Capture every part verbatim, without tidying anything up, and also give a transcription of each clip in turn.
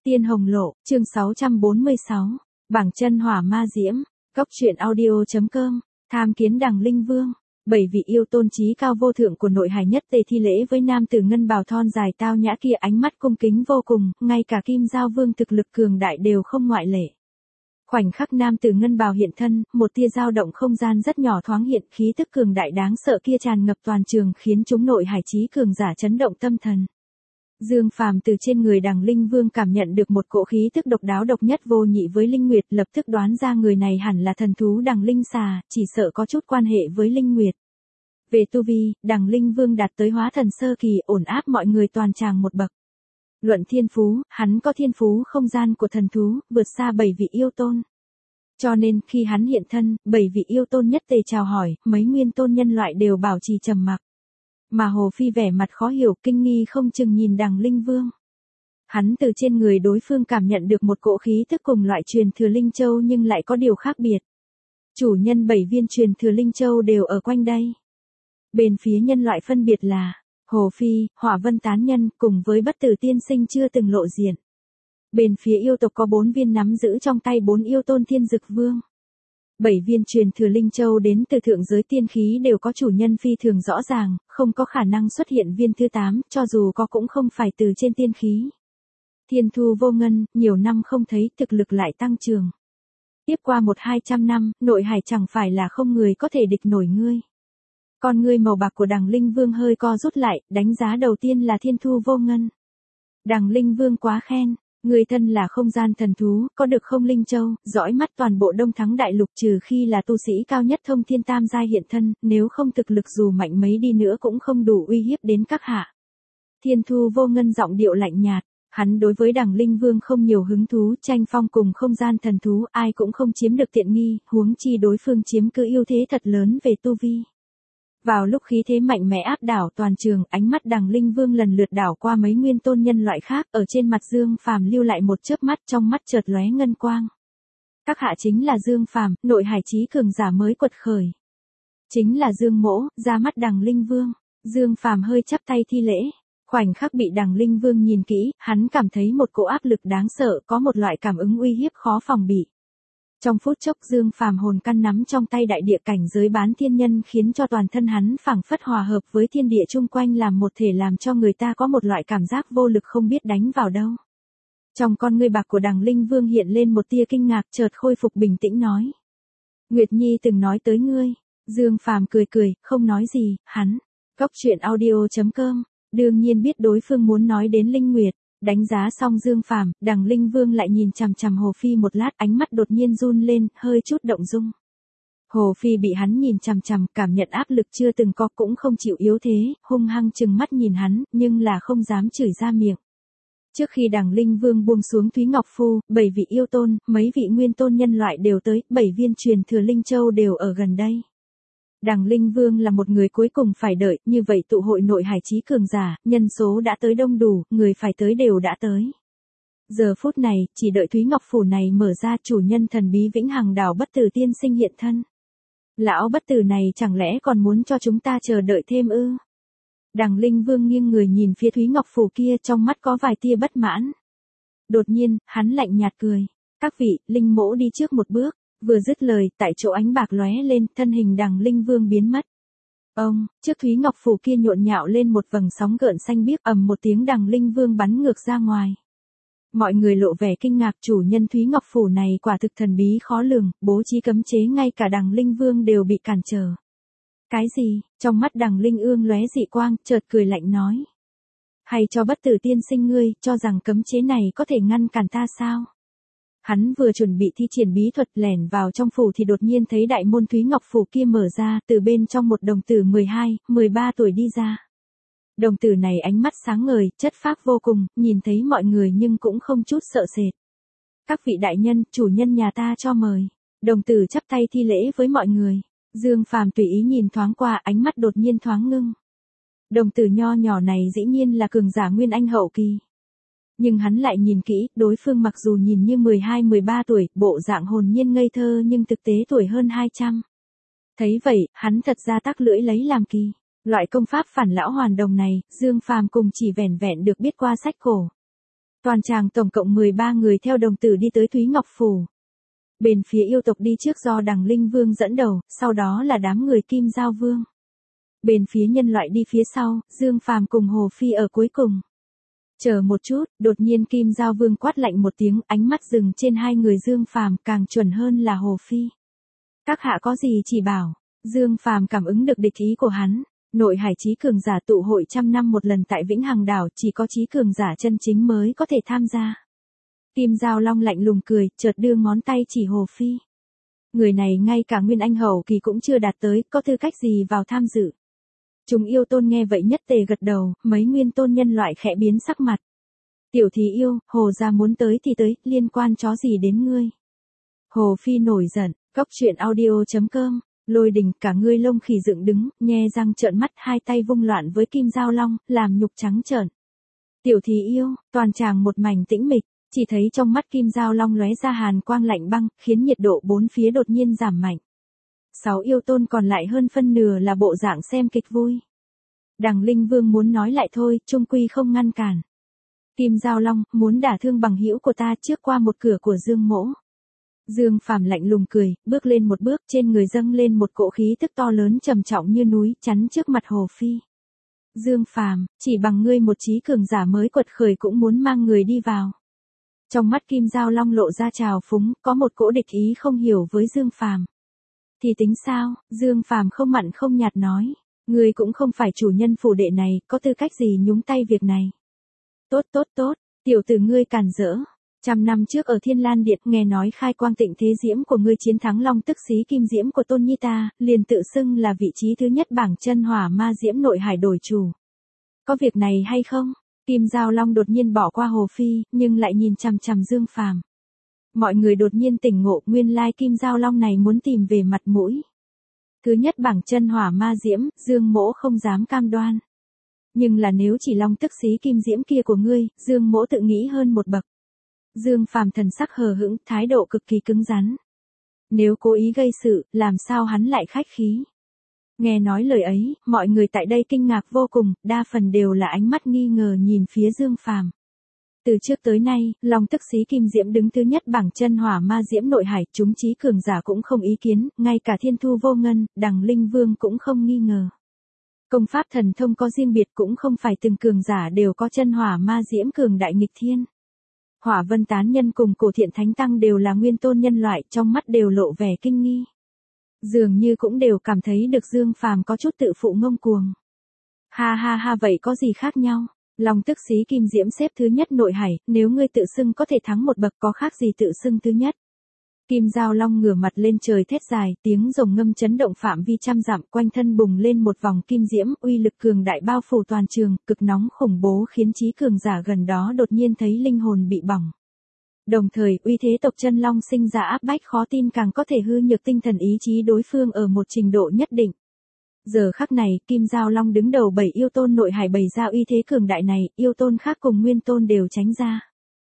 Tiên Hồng Lộ, chương sáu trăm bốn mươi sáu, Bảng chân hỏa ma diễm, Cốc truyện audio chấm com, tham kiến Đằng Linh Vương. Bảy vị yêu tôn trí cao vô thượng của nội hải nhất tề thi lễ với nam tử ngân bào thon dài tao nhã kia, ánh mắt cung kính vô cùng, ngay cả Kim Giao Vương thực lực cường đại đều không ngoại lệ. Khoảnh khắc nam tử ngân bào hiện thân, một tia dao động không gian rất nhỏ thoáng hiện, khí tức cường đại đáng sợ kia tràn ngập toàn trường, khiến chúng nội hải trí cường giả chấn động tâm thần. Dương Phàm từ trên người Đằng Linh Vương cảm nhận được một cỗ khí tức độc đáo độc nhất vô nhị với Linh Nguyệt, lập tức đoán ra người này hẳn là thần thú Đằng Linh Xà, chỉ sợ có chút quan hệ với Linh Nguyệt. Về tu vi, Đằng Linh Vương đạt tới hóa thần sơ kỳ, ổn áp mọi người toàn tràng một bậc. Luận thiên phú, hắn có thiên phú không gian của thần thú, vượt xa bảy vị yêu tôn. Cho nên, khi hắn hiện thân, bảy vị yêu tôn nhất tề chào hỏi, mấy nguyên tôn nhân loại đều bảo trì trầm mặc. Mà Hồ Phi vẻ mặt khó hiểu, kinh nghi không chừng nhìn Đằng Linh Vương. Hắn từ trên người đối phương cảm nhận được một cỗ khí tức cùng loại truyền thừa Linh Châu nhưng lại có điều khác biệt. Chủ nhân bảy viên truyền thừa Linh Châu đều ở quanh đây. Bên phía nhân loại phân biệt là Hồ Phi, Hỏa Vân Tán Nhân cùng với Bất Tử Tiên Sinh chưa từng lộ diện. Bên phía yêu tộc có bốn viên nắm giữ trong tay bốn yêu tôn Thiên Dực Vương. Bảy viên truyền thừa Linh Châu đến từ thượng giới tiên khí đều có chủ nhân phi thường rõ ràng, không có khả năng xuất hiện viên thứ tám, cho dù có cũng không phải từ trên tiên khí. Thiên Thu Vô Ngân, nhiều năm không thấy, thực lực lại tăng trưởng. Tiếp qua một hai trăm năm, nội hải chẳng phải là không người có thể địch nổi ngươi. Con ngươi màu bạc của Đằng Linh Vương hơi co rút lại, đánh giá đầu tiên là Thiên Thu Vô Ngân. Đằng Linh Vương quá khen. Người thân là không gian thần thú, có được không Linh Châu, dõi mắt toàn bộ Đông Thắng Đại Lục, trừ khi là tu sĩ cao nhất thông thiên tam giai hiện thân, nếu không thực lực dù mạnh mấy đi nữa cũng không đủ uy hiếp đến các hạ. Thiên Thu Vô Ngân giọng điệu lạnh nhạt, hắn đối với Đằng Linh Vương không nhiều hứng thú, tranh phong cùng không gian thần thú, ai cũng không chiếm được tiện nghi, huống chi đối phương chiếm cứ ưu thế thật lớn về tu vi. Vào lúc khí thế mạnh mẽ áp đảo toàn trường, ánh mắt Đằng Linh Vương lần lượt đảo qua mấy nguyên tôn nhân loại khác, ở trên mặt Dương Phàm lưu lại một chớp mắt, trong mắt chợt lóe ngân quang. Các hạ chính là Dương Phàm, nội hải trí cường giả mới quật khởi. Chính là Dương Mỗ, ra mắt Đằng Linh Vương. Dương Phàm hơi chắp tay thi lễ. Khoảnh khắc bị Đằng Linh Vương nhìn kỹ, hắn cảm thấy một cỗ áp lực đáng sợ, có một loại cảm ứng uy hiếp khó phòng bị. Trong phút chốc Dương Phàm hồn căn nắm trong tay đại địa cảnh giới bán thiên nhân, khiến cho toàn thân hắn phảng phất hòa hợp với thiên địa chung quanh làm một thể, làm cho người ta có một loại cảm giác vô lực không biết đánh vào đâu. Trong con ngươi bạc của Đằng Linh Vương hiện lên một tia kinh ngạc, chợt khôi phục bình tĩnh nói. Nguyệt Nhi từng nói tới ngươi. Dương Phàm cười cười, không nói gì, hắn. Cốc truyện audio chấm com, đương nhiên biết đối phương muốn nói đến Linh Nguyệt. Đánh giá xong Dương Phàm, Đằng Linh Vương lại nhìn chằm chằm Hồ Phi một lát, ánh mắt đột nhiên run lên, hơi chút động dung. Hồ Phi bị hắn nhìn chằm chằm, cảm nhận áp lực chưa từng có, cũng không chịu yếu thế, hung hăng trừng mắt nhìn hắn, nhưng là không dám chửi ra miệng. Trước khi Đằng Linh Vương buông xuống Thúy Ngọc Phu, bảy vị yêu tôn, mấy vị nguyên tôn nhân loại đều tới, bảy viên truyền thừa Linh Châu đều ở gần đây. Đằng Linh Vương là một người cuối cùng phải đợi, như vậy tụ hội nội hải trí cường giả, nhân số đã tới đông đủ, người phải tới đều đã tới. Giờ phút này, chỉ đợi Thúy Ngọc Phủ này mở ra, chủ nhân thần bí Vĩnh Hằng Đảo Bất Tử Tiên Sinh hiện thân. Lão bất tử này chẳng lẽ còn muốn cho chúng ta chờ đợi thêm ư? Đằng Linh Vương nghiêng người nhìn phía Thúy Ngọc Phủ kia, trong mắt có vài tia bất mãn. Đột nhiên, hắn lạnh nhạt cười. Các vị, Linh Mỗ đi trước một bước. Vừa dứt lời, tại chỗ ánh bạc lóe lên, thân hình Đằng Linh Vương biến mất. Ông, trước Thúy Ngọc Phủ kia nhộn nhạo lên một vầng sóng gợn xanh biếc, ầm một tiếng Đằng Linh Vương bắn ngược ra ngoài. Mọi người lộ vẻ kinh ngạc, chủ nhân Thúy Ngọc Phủ này quả thực thần bí khó lường, bố trí cấm chế ngay cả Đằng Linh Vương đều bị cản trở. Cái gì? Trong mắt Đằng Linh Ương lóe dị quang, chợt cười lạnh nói. Hay cho Bất Tử Tiên Sinh ngươi, cho rằng cấm chế này có thể ngăn cản ta sao? Hắn vừa chuẩn bị thi triển bí thuật lẻn vào trong phủ thì đột nhiên thấy đại môn Thúy Ngọc Phủ kia mở ra, từ bên trong một đồng tử mười hai, mười ba tuổi đi ra. Đồng tử này ánh mắt sáng ngời, chất phác vô cùng, nhìn thấy mọi người nhưng cũng không chút sợ sệt. Các vị đại nhân, chủ nhân nhà ta cho mời. Đồng tử chắp tay thi lễ với mọi người. Dương Phàm tùy ý nhìn thoáng qua, ánh mắt đột nhiên thoáng ngưng. Đồng tử nho nhỏ này dĩ nhiên là cường giả Nguyên Anh hậu kỳ. Nhưng hắn lại nhìn kỹ, đối phương mặc dù nhìn như mười hai mười ba tuổi, bộ dạng hồn nhiên ngây thơ nhưng thực tế tuổi hơn hai trăm. Thấy vậy, hắn thật ra tắc lưỡi lấy làm kỳ. Loại công pháp phản lão hoàn đồng này, Dương Phàm cùng chỉ vẻn vẹn được biết qua sách cổ. Toàn tràng tổng cộng mười ba người theo đồng tử đi tới Thúy Ngọc Phủ. Bên phía yêu tộc đi trước do Đằng Linh Vương dẫn đầu, sau đó là đám người Kim Giao Vương. Bên phía nhân loại đi phía sau, Dương Phàm cùng Hồ Phi ở cuối cùng. Chờ một chút, đột nhiên Kim Giao Vương quát lạnh một tiếng, ánh mắt dừng trên hai người Dương Phàm, càng chuẩn hơn là Hồ Phi. Các hạ có gì chỉ bảo? Dương Phàm cảm ứng được địch ý của hắn. Nội hải chí cường giả tụ hội trăm năm một lần tại Vĩnh Hằng đảo, chỉ có chí cường giả chân chính mới có thể tham gia. Kim Giao Long lạnh lùng cười, chợt đưa ngón tay chỉ Hồ Phi. Người này ngay cả Nguyên Anh hậu kỳ cũng chưa đạt tới, có tư cách gì vào tham dự? Chúng yêu tôn nghe vậy nhất tề gật đầu, mấy nguyên tôn nhân loại khẽ biến sắc mặt. Tiểu thí yêu, Hồ gia muốn tới thì tới, liên quan chó gì đến ngươi? Hồ Phi nổi giận, cóc truyện audio chấm com. Lôi Đình, cả ngươi lông khỉ dựng đứng, nhe răng trợn mắt, hai tay vung loạn với Kim Giao Long, làm nhục trắng trợn. Tiểu thí yêu, toàn tràng một mảnh tĩnh mịch, chỉ thấy trong mắt Kim Giao Long lóe ra hàn quang lạnh băng, khiến nhiệt độ bốn phía đột nhiên giảm mạnh. Sáu yêu tôn còn lại hơn phân nửa là bộ dạng xem kịch vui. Đằng Linh Vương muốn nói lại thôi, trung quy không ngăn cản. Kim Giao Long, muốn đả thương bằng hữu của ta trước qua một cửa của Dương Mỗ. Dương Phàm lạnh lùng cười, bước lên một bước, trên người dâng lên một cỗ khí tức to lớn trầm trọng như núi, chắn trước mặt Hồ Phi. Dương Phàm, chỉ bằng ngươi một trí cường giả mới quật khởi cũng muốn mang người đi vào. Trong mắt Kim Giao Long lộ ra trào phúng, có một cỗ địch ý không hiểu với Dương Phàm. Thì tính sao? Dương Phàm không mặn không nhạt nói, ngươi cũng không phải chủ nhân phủ đệ này, có tư cách gì nhúng tay việc này. Tốt tốt tốt, tiểu tử ngươi càn rỡ. Trăm năm trước ở Thiên Lan Điện nghe nói khai quang tịnh thế diễm của ngươi chiến thắng long tức xí kim diễm của Tôn Nhi ta, liền tự xưng là vị trí thứ nhất bảng chân hỏa ma diễm nội hải đổi chủ. Có việc này hay không? Kim Giao Long đột nhiên bỏ qua Hồ Phi, nhưng lại nhìn chằm chằm Dương Phàm. Mọi người đột nhiên tỉnh ngộ, nguyên lai Kim Giao Long này muốn tìm về mặt mũi. Thứ nhất bảng chân hỏa ma diễm, Dương Mỗ không dám cam đoan. Nhưng là nếu chỉ long tức xí kim diễm kia của ngươi, Dương Mỗ tự nghĩ hơn một bậc. Dương Phàm thần sắc hờ hững, thái độ cực kỳ cứng rắn. Nếu cố ý gây sự, làm sao hắn lại khách khí? Nghe nói lời ấy, mọi người tại đây kinh ngạc vô cùng, đa phần đều là ánh mắt nghi ngờ nhìn phía Dương Phàm. Từ trước tới nay, long tức xí kim diễm đứng thứ nhất bảng chân hỏa ma diễm nội hải, chúng chí cường giả cũng không ý kiến, ngay cả Thiên Thu Vô Ngân, Đằng Linh Vương cũng không nghi ngờ. Công pháp thần thông có riêng biệt, cũng không phải từng cường giả đều có chân hỏa ma diễm cường đại nghịch thiên. Hỏa Vân Tán Nhân cùng Cổ Thiện Thánh Tăng đều là nguyên tôn nhân loại, trong mắt đều lộ vẻ kinh nghi. Dường như cũng đều cảm thấy được Dương Phàm có chút tự phụ ngông cuồng. Ha ha ha, vậy có gì khác nhau? Long tức xí kim diễm xếp thứ nhất nội hải, nếu ngươi tự xưng có thể thắng một bậc có khác gì tự xưng thứ nhất. Kim Giao Long ngửa mặt lên trời thét dài, tiếng rồng ngâm chấn động phạm vi trăm dặm, quanh thân bùng lên một vòng kim diễm, uy lực cường đại bao phủ toàn trường, cực nóng khủng bố khiến chí cường giả gần đó đột nhiên thấy linh hồn bị bỏng. Đồng thời, uy thế tộc chân long sinh ra áp bách khó tin càng có thể hư nhược tinh thần ý chí đối phương ở một trình độ nhất định. Giờ khắc này, Kim Giao Long đứng đầu bảy yêu tôn nội hải bày ra uy thế cường đại này, yêu tôn khác cùng nguyên tôn đều tránh ra.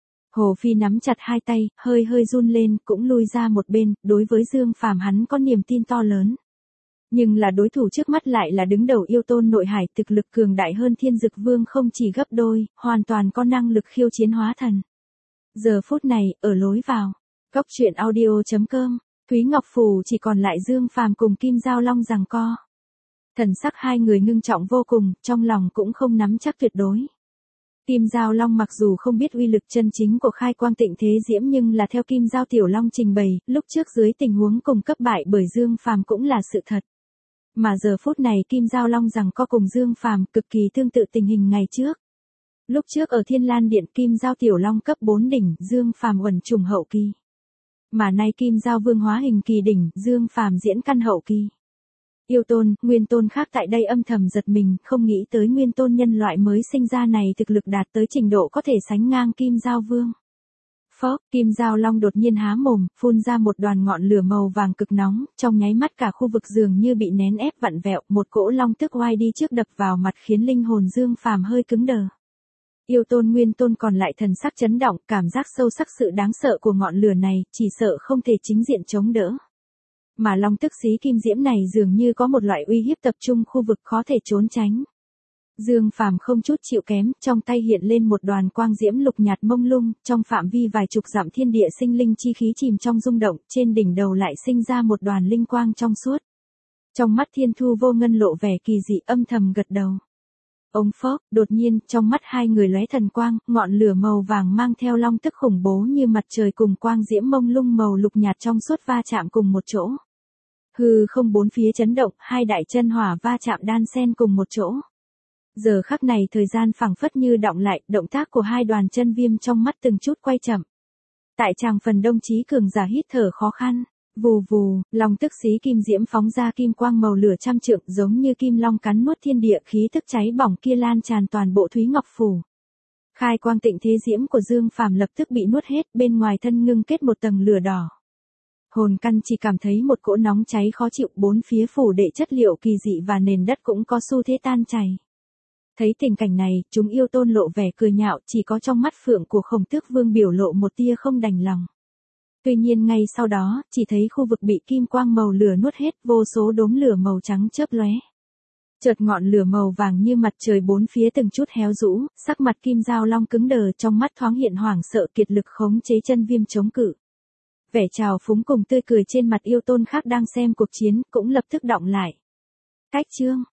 Hồ Phi nắm chặt hai tay, hơi hơi run lên, cũng lui ra một bên, đối với Dương Phàm hắn có niềm tin to lớn. Nhưng là đối thủ trước mắt lại là đứng đầu yêu tôn nội hải, thực lực cường đại hơn Thiên Dực Vương không chỉ gấp đôi, hoàn toàn có năng lực khiêu chiến hóa thần. Giờ phút này, ở lối vào, cóc truyện audio chấm com, Thúy Ngọc Phủ chỉ còn lại Dương Phàm cùng Kim Giao Long giằng co. Thần sắc hai người ngưng trọng vô cùng, trong lòng cũng không nắm chắc tuyệt đối. Kim Giao Long mặc dù không biết uy lực chân chính của khai quang tịnh thế diễm nhưng là theo Kim Giao Tiểu Long trình bày, lúc trước dưới tình huống cùng cấp bại bởi Dương Phàm cũng là sự thật. Mà giờ phút này Kim Giao Long rằng co cùng Dương Phàm cực kỳ tương tự tình hình ngày trước. Lúc trước ở Thiên Lan Điện Kim Giao Tiểu Long cấp bốn đỉnh, Dương Phàm uẩn trùng hậu kỳ. Mà nay Kim Giao Vương hóa hình kỳ đỉnh, Dương Phàm diễn căn hậu kỳ. Yêu tôn, nguyên tôn khác tại đây âm thầm giật mình, không nghĩ tới nguyên tôn nhân loại mới sinh ra này thực lực đạt tới trình độ có thể sánh ngang Kim Giao Vương. Phốc, Kim Giao Long đột nhiên há mồm, phun ra một đoàn ngọn lửa màu vàng cực nóng, trong nháy mắt cả khu vực dường như bị nén ép vặn vẹo, một cỗ long tức oai đi trước đập vào mặt khiến linh hồn Dương Phàm hơi cứng đờ. Yêu tôn nguyên tôn còn lại thần sắc chấn động, cảm giác sâu sắc sự đáng sợ của ngọn lửa này, chỉ sợ không thể chính diện chống đỡ. Mà long tức xí kim diễm này dường như có một loại uy hiếp tập trung khu vực khó thể trốn tránh. Dương Phàm không chút chịu kém, trong tay hiện lên một đoàn quang diễm lục nhạt mông lung, trong phạm vi vài chục dặm thiên địa sinh linh chi khí chìm trong rung động, trên đỉnh đầu lại sinh ra một đoàn linh quang trong suốt. Trong mắt Thiên Thu Vô Ngân lộ vẻ kỳ dị, âm thầm gật đầu. Ông phốc, đột nhiên, trong mắt hai người lóe thần quang, ngọn lửa màu vàng mang theo long tức khủng bố như mặt trời cùng quang diễm mông lung màu lục nhạt trong suốt va chạm cùng một chỗ. Hư không bốn phía chấn động, hai đại chân hỏa va chạm đan xen cùng một chỗ. Giờ khắc này thời gian phảng phất như đọng lại, động tác của hai đoàn chân viêm trong mắt từng chút quay chậm. Tại tràng phần đông chí cường giả hít thở khó khăn. Vù vù, long tức xí kim diễm phóng ra kim quang màu lửa trăm trượng, giống như kim long cắn nuốt thiên địa, khí tức cháy bỏng kia lan tràn toàn bộ Thúy Ngọc phủ. Khai quang tịnh thế diễm của Dương Phàm lập tức bị nuốt hết, bên ngoài thân ngưng kết một tầng lửa đỏ. Hồn căn chỉ cảm thấy một cỗ nóng cháy khó chịu, bốn phía phủ đệ chất liệu kỳ dị và nền đất cũng có xu thế tan chảy. Thấy tình cảnh này, chúng yêu tôn lộ vẻ cười nhạo, chỉ có trong mắt phượng của Khổng Tước Vương biểu lộ một tia không đành lòng. Tuy nhiên ngay sau đó, chỉ thấy khu vực bị kim quang màu lửa nuốt hết, vô số đốm lửa màu trắng chớp lóe. Chợt ngọn lửa màu vàng như mặt trời bốn phía từng chút héo rũ, sắc mặt Kim Dao Long cứng đờ, trong mắt thoáng hiện hoảng sợ, kiệt lực khống chế chân viêm chống cự. Vẻ trào phúng cùng tươi cười trên mặt yêu tôn khác đang xem cuộc chiến, cũng lập tức đọng lại. Cách chương